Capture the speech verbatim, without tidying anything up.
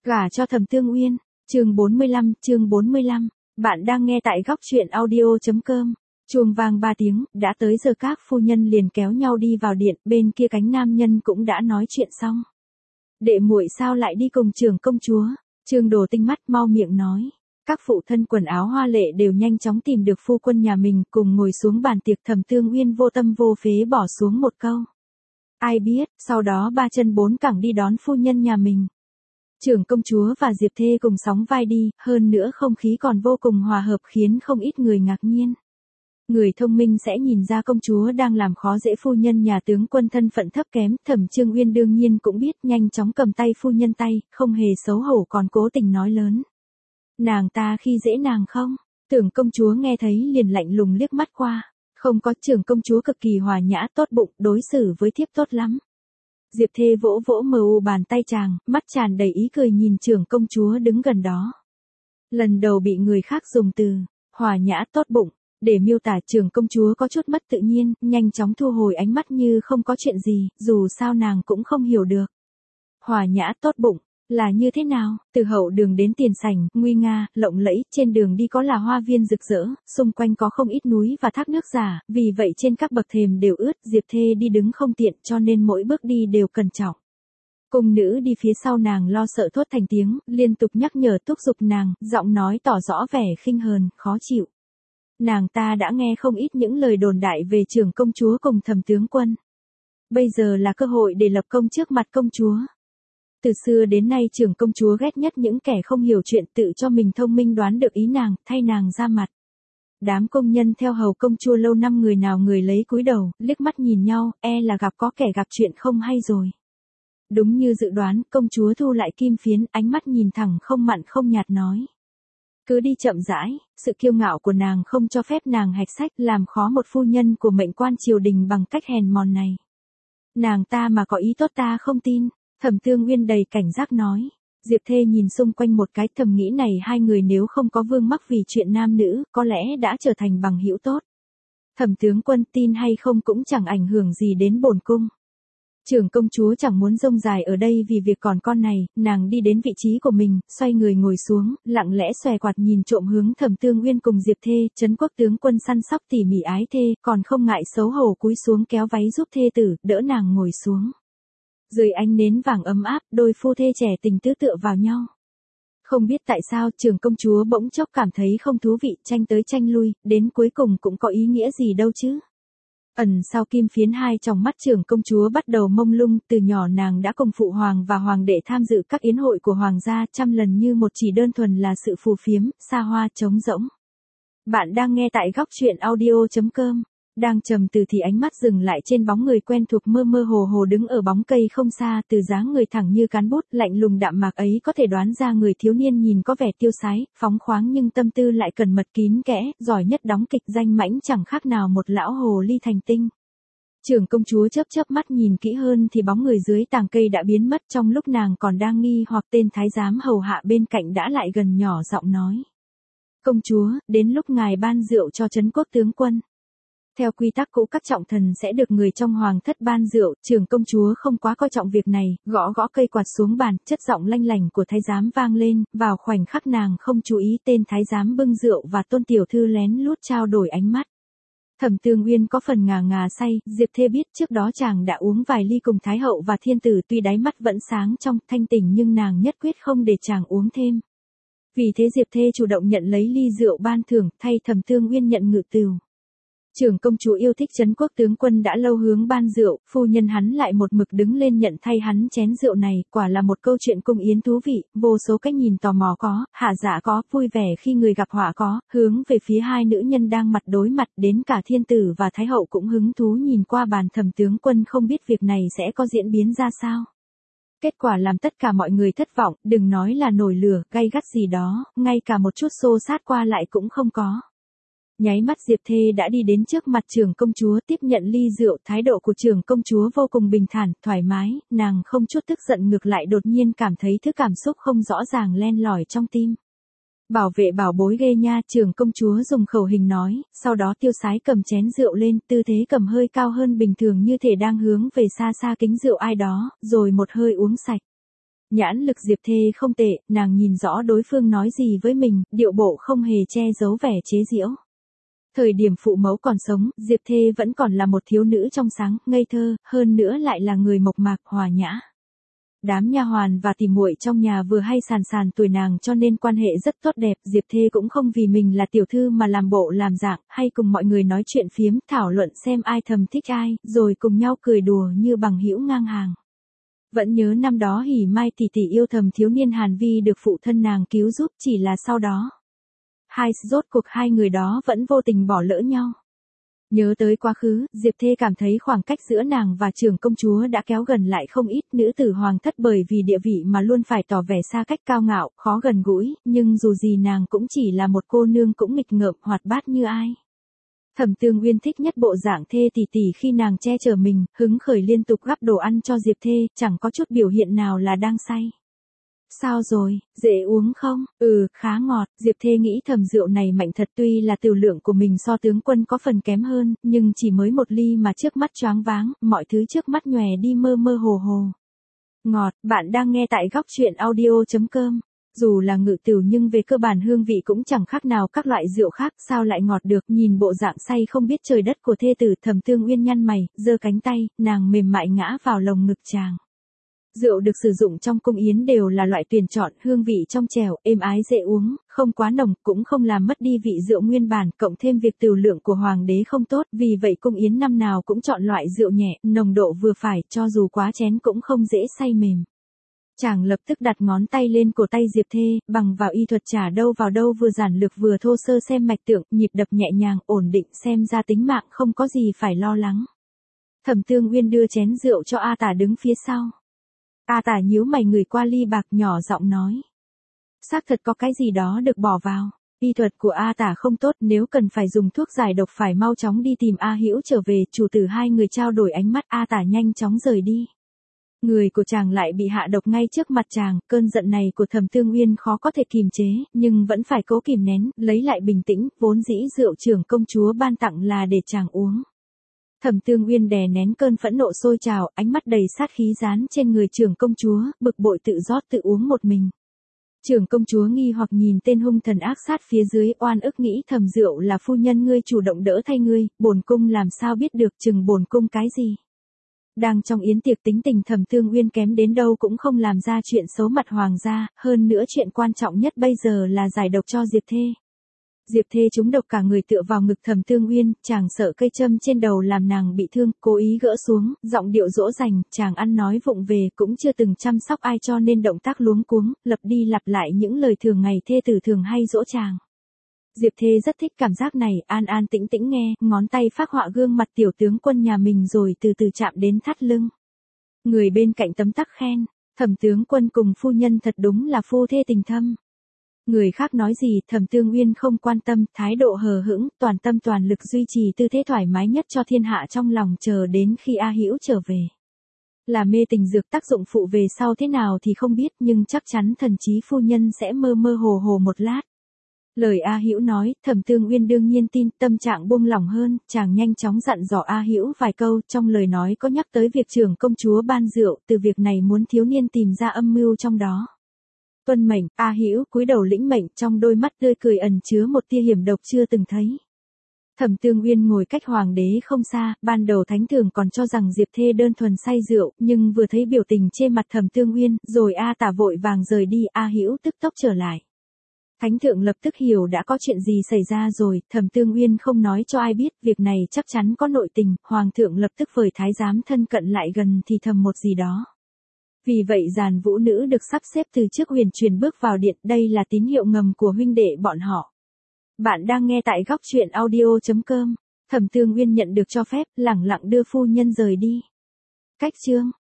Gả cho Thẩm Tương Uyên, chương bốn mươi lăm, chương bốn mươi lăm. Bạn đang nghe tại góc truyện audio.com. Chuông vang ba tiếng, đã tới giờ các phu nhân liền kéo nhau đi vào điện, bên kia cánh nam nhân cũng đã nói chuyện xong. Đệ muội sao lại đi cùng trưởng công chúa? Trương Đồ tinh mắt mau miệng nói. Các phụ thân quần áo hoa lệ đều nhanh chóng tìm được phu quân nhà mình, cùng ngồi xuống bàn tiệc. Thẩm Tương Uyên vô tâm vô phế bỏ xuống một câu. Ai biết, sau đó ba chân bốn cẳng đi đón phu nhân nhà mình. Trưởng công chúa và Diệp Thê cùng sóng vai đi, hơn nữa không khí còn vô cùng hòa hợp khiến không ít người ngạc nhiên. Người thông minh sẽ nhìn ra công chúa đang làm khó dễ phu nhân nhà tướng quân thân phận thấp kém. Thẩm Trương Uyên đương nhiên cũng biết, nhanh chóng cầm tay phu nhân tay, không hề xấu hổ còn cố tình nói lớn. Nàng ta khi dễ nàng không? Tưởng công chúa nghe thấy liền lạnh lùng liếc mắt qua. Không có, trưởng công chúa cực kỳ hòa nhã tốt bụng, đối xử với thiếp tốt lắm. Diệp Thê vỗ vỗ mờ u bàn tay chàng, mắt tràn đầy ý cười nhìn trưởng công chúa đứng gần đó. Lần đầu bị người khác dùng từ hòa nhã tốt bụng để miêu tả trưởng công chúa có chút mất tự nhiên, nhanh chóng thu hồi ánh mắt như không có chuyện gì, dù sao nàng cũng không hiểu được. Hòa nhã tốt bụng là như thế nào? Từ hậu đường đến tiền sảnh, nguy nga, lộng lẫy, trên đường đi có là hoa viên rực rỡ, xung quanh có không ít núi và thác nước giả, vì vậy trên các bậc thềm đều ướt, Diệp Thê đi đứng không tiện cho nên mỗi bước đi đều cẩn trọng. Cung nữ đi phía sau nàng lo sợ thốt thành tiếng, liên tục nhắc nhở thúc giục nàng, giọng nói tỏ rõ vẻ khinh hờn, khó chịu. Nàng ta đã nghe không ít những lời đồn đại về trưởng công chúa cùng Thẩm tướng quân. Bây giờ là cơ hội để lập công trước mặt công chúa. Từ xưa đến nay trưởng công chúa ghét nhất những kẻ không hiểu chuyện, tự cho mình thông minh đoán được ý nàng, thay nàng ra mặt. Đám công nhân theo hầu công chúa lâu năm người nào người lấy cúi đầu, liếc mắt nhìn nhau, e là gặp có kẻ gặp chuyện không hay rồi. Đúng như dự đoán, công chúa thu lại kim phiến, ánh mắt nhìn thẳng không mặn không nhạt nói. Cứ đi chậm rãi, sự kiêu ngạo của nàng không cho phép nàng hạch sách làm khó một phu nhân của mệnh quan triều đình bằng cách hèn mòn này. Nàng ta mà có ý tốt ta không tin. Thẩm Tương Uyên đầy cảnh giác nói. Diệp Thê nhìn xung quanh một cái, thầm nghĩ này hai người nếu không có vương mắc vì chuyện nam nữ, có lẽ đã trở thành bằng hữu tốt. Thẩm tướng quân tin hay không cũng chẳng ảnh hưởng gì đến bổn cung. Trưởng công chúa chẳng muốn rông dài ở đây vì việc còn con này, nàng đi đến vị trí của mình, xoay người ngồi xuống, lặng lẽ xòe quạt nhìn trộm hướng Thẩm Tương Uyên cùng Diệp Thê. Trấn Quốc tướng quân săn sóc tỉ mỉ ái thê, còn không ngại xấu hổ cúi xuống kéo váy giúp thê tử, đỡ nàng ngồi xuống. Dưới ánh nến vàng ấm áp, đôi phu thê trẻ tình tứ tựa vào nhau. Không biết tại sao, trưởng công chúa bỗng chốc cảm thấy không thú vị, tranh tới tranh lui, đến cuối cùng cũng có ý nghĩa gì đâu chứ. Ẩn sau kim phiến hai trong mắt trưởng công chúa bắt đầu mông lung, từ nhỏ nàng đã cùng phụ hoàng và hoàng đệ tham dự các yến hội của hoàng gia, trăm lần như một chỉ đơn thuần là sự phù phiếm, xa hoa trống rỗng. Bạn đang nghe tại góc truyện audio.com. Đang trầm tư thì ánh mắt dừng lại trên bóng người quen thuộc mơ mơ hồ hồ đứng ở bóng cây không xa, từ dáng người thẳng như cán bút, lạnh lùng đạm mạc ấy có thể đoán ra người thiếu niên nhìn có vẻ tiêu sái, phóng khoáng nhưng tâm tư lại cẩn mật kín kẽ, giỏi nhất đóng kịch danh mãnh chẳng khác nào một lão hồ ly thành tinh. Trưởng công chúa chớp chớp mắt nhìn kỹ hơn thì bóng người dưới tàng cây đã biến mất, trong lúc nàng còn đang nghi hoặc tên thái giám hầu hạ bên cạnh đã lại gần nhỏ giọng nói. Công chúa, đến lúc ngài ban rượu cho Trấn Quốc tướng quân. Theo quy tắc cũ các trọng thần sẽ được người trong hoàng thất ban rượu, trưởng công chúa không quá coi trọng việc này, gõ gõ cây quạt xuống bàn, chất giọng lanh lảnh của thái giám vang lên, vào khoảnh khắc nàng không chú ý tên thái giám bưng rượu và tôn tiểu thư lén lút trao đổi ánh mắt. Thẩm Tương Uyên có phần ngà ngà say, Diệp Thê biết trước đó chàng đã uống vài ly cùng thái hậu và thiên tử, tuy đáy mắt vẫn sáng trong thanh tỉnh nhưng nàng nhất quyết không để chàng uống thêm. Vì thế Diệp Thê chủ động nhận lấy ly rượu ban thưởng, thay Thẩm Tương Uyên nhận ngự tửu. Trưởng công chúa yêu thích Trấn Quốc tướng quân đã lâu hướng ban rượu, phu nhân hắn lại một mực đứng lên nhận thay hắn chén rượu này, quả là một câu chuyện cung yến thú vị, vô số cách nhìn tò mò có, hạ dạ có, vui vẻ khi người gặp họa có, hướng về phía hai nữ nhân đang mặt đối mặt, đến cả thiên tử và thái hậu cũng hứng thú nhìn qua bàn. Thẩm tướng quân không biết việc này sẽ có diễn biến ra sao. Kết quả làm tất cả mọi người thất vọng, đừng nói là nổi lửa, gay gắt gì đó, ngay cả một chút xô sát qua lại cũng không có. Nháy mắt Diệp Thê đã đi đến trước mặt trưởng công chúa tiếp nhận ly rượu, thái độ của trưởng công chúa vô cùng bình thản, thoải mái, nàng không chút tức giận, ngược lại đột nhiên cảm thấy thứ cảm xúc không rõ ràng len lỏi trong tim. Bảo vệ bảo bối ghê nha, trưởng công chúa dùng khẩu hình nói, sau đó tiêu sái cầm chén rượu lên, tư thế cầm hơi cao hơn bình thường như thể đang hướng về xa xa kính rượu ai đó, rồi một hơi uống sạch. Nhãn lực Diệp Thê không tệ, nàng nhìn rõ đối phương nói gì với mình, điệu bộ không hề che giấu vẻ chế giễu. Thời điểm phụ mẫu còn sống, Diệp Thê vẫn còn là một thiếu nữ trong sáng, ngây thơ, hơn nữa lại là người mộc mạc, hòa nhã. Đám nha hoàn và tỉ muội trong nhà vừa hay sàn sàn tuổi nàng cho nên quan hệ rất tốt đẹp, Diệp Thê cũng không vì mình là tiểu thư mà làm bộ làm dạng, hay cùng mọi người nói chuyện phiếm, thảo luận xem ai thầm thích ai, rồi cùng nhau cười đùa như bằng hữu ngang hàng. Vẫn nhớ năm đó Hỉ Mai tỷ tỷ yêu thầm thiếu niên Hàn Vi được phụ thân nàng cứu giúp, chỉ là sau đó. Hai rốt cuộc hai người đó vẫn vô tình bỏ lỡ nhau. Nhớ tới quá khứ, Diệp Thê cảm thấy khoảng cách giữa nàng và trưởng công chúa đã kéo gần lại không ít, nữ tử hoàng thất bởi vì địa vị mà luôn phải tỏ vẻ xa cách cao ngạo, khó gần gũi, nhưng dù gì nàng cũng chỉ là một cô nương cũng nghịch ngợm hoạt bát như ai. Thẩm Tương Uyên thích nhất bộ dạng Thê tỷ tỷ khi nàng che chở mình, hứng khởi liên tục gắp đồ ăn cho Diệp Thê, chẳng có chút biểu hiện nào là đang say. Sao rồi, dễ uống không? Ừ, khá ngọt, Diệp Thê nghĩ thầm rượu này mạnh thật, tuy là tiểu lượng của mình so tướng quân có phần kém hơn, nhưng chỉ mới một ly mà trước mắt choáng váng, mọi thứ trước mắt nhòe đi mơ mơ hồ hồ. Ngọt, bạn đang nghe tại góc truyện audio chấm com. Dù là ngự tửu nhưng về cơ bản hương vị cũng chẳng khác nào các loại rượu khác, sao lại ngọt được, nhìn bộ dạng say không biết trời đất của thê tử. Thẩm Tương Uyên nhăn mày, giơ cánh tay, nàng mềm mại ngã vào lồng ngực chàng. Rượu được sử dụng trong cung yến đều là loại tuyển chọn, hương vị trong trẻo, êm ái dễ uống, không quá nồng, cũng không làm mất đi vị rượu nguyên bản, cộng thêm việc tửu lượng của hoàng đế không tốt, vì vậy cung yến năm nào cũng chọn loại rượu nhẹ, nồng độ vừa phải, cho dù quá chén cũng không dễ say mềm. Chàng lập tức đặt ngón tay lên cổ tay Diệp Thê, bằng vào y thuật trả đâu vào đâu, vừa giản lược vừa thô sơ xem mạch tượng, nhịp đập nhẹ nhàng, ổn định, xem ra tính mạng không có gì phải lo lắng. Thẩm Tương Uyên đưa chén rượu cho A Tả đứng phía sau. A Tả nhíu mày người qua ly bạc, nhỏ giọng nói. Xác thật có cái gì đó được bỏ vào. Y thuật của A Tả không tốt, nếu cần phải dùng thuốc giải độc phải mau chóng đi tìm A Hữu trở về. Chủ tử hai người trao đổi ánh mắt, A Tả nhanh chóng rời đi. Người của chàng lại bị hạ độc ngay trước mặt chàng, cơn giận này của Thẩm Tương Uyên khó có thể kìm chế, nhưng vẫn phải cố kìm nén, lấy lại bình tĩnh, vốn dĩ rượu trưởng công chúa ban tặng là để chàng uống. Thẩm Tương Uyên đè nén cơn phẫn nộ sôi trào, ánh mắt đầy sát khí dán trên người trưởng công chúa, bực bội tự rót tự uống một mình. Trưởng công chúa nghi hoặc nhìn tên hung thần ác sát phía dưới, oan ức nghĩ thầm, rượu là phu nhân ngươi chủ động đỡ thay ngươi, bổn cung làm sao biết được, chừng bổn cung cái gì. Đang trong yến tiệc, tính tình Thẩm Tương Uyên kém đến đâu cũng không làm ra chuyện xấu mặt hoàng gia, hơn nữa chuyện quan trọng nhất bây giờ là giải độc cho Diệp Thê. Diệp Thê trúng độc cả người tựa vào ngực Thẩm Tương Uyên, chàng sợ cây châm trên đầu làm nàng bị thương, cố ý gỡ xuống, giọng điệu dỗ dành, chàng ăn nói vụng về, cũng chưa từng chăm sóc ai cho nên động tác luống cuống, lặp đi lặp lại những lời thường ngày thê tử thường hay dỗ chàng. Diệp Thê rất thích cảm giác này, an an tĩnh tĩnh nghe, ngón tay phác họa gương mặt tiểu tướng quân nhà mình rồi từ từ chạm đến thắt lưng. Người bên cạnh tấm tắc khen, Thẩm tướng quân cùng phu nhân thật đúng là phu thê tình thâm. Người khác nói gì, Thẩm Tương Uyên không quan tâm, thái độ hờ hững, toàn tâm toàn lực duy trì tư thế thoải mái nhất cho thiên hạ trong lòng, chờ đến khi A Hữu trở về. Là mê tình dược tác dụng phụ về sau thế nào thì không biết, nhưng chắc chắn thần trí phu nhân sẽ mơ mơ hồ hồ một lát. Lời A Hữu nói, Thẩm Tương Uyên đương nhiên tin, tâm trạng buông lỏng hơn, chàng nhanh chóng dặn dò A Hữu vài câu, trong lời nói có nhắc tới việc trưởng công chúa ban rượu, từ việc này muốn thiếu niên tìm ra âm mưu trong đó. Tuân mệnh, A Hữu cúi đầu lĩnh mệnh, trong đôi mắt tươi cười ẩn chứa một tia hiểm độc chưa từng thấy. Thẩm Tương Uyên ngồi cách hoàng đế không xa, ban đầu thánh thường còn cho rằng Diệp Thê đơn thuần say rượu, nhưng vừa thấy biểu tình trên mặt Thẩm Tương Uyên, rồi A Tả vội vàng rời đi, A Hữu tức tốc trở lại. Thánh thượng lập tức hiểu đã có chuyện gì xảy ra rồi, Thẩm Tương Uyên không nói cho ai biết, việc này chắc chắn có nội tình, hoàng thượng lập tức vời thái giám thân cận lại gần thì thầm một gì đó. Vì vậy dàn vũ nữ được sắp xếp từ trước huyền truyền bước vào điện, đây là tín hiệu ngầm của huynh đệ bọn họ. Bạn đang nghe tại góc truyện audio chấm com. Thẩm Tương Uyên nhận được cho phép, lẳng lặng đưa phu nhân rời đi. Cách chương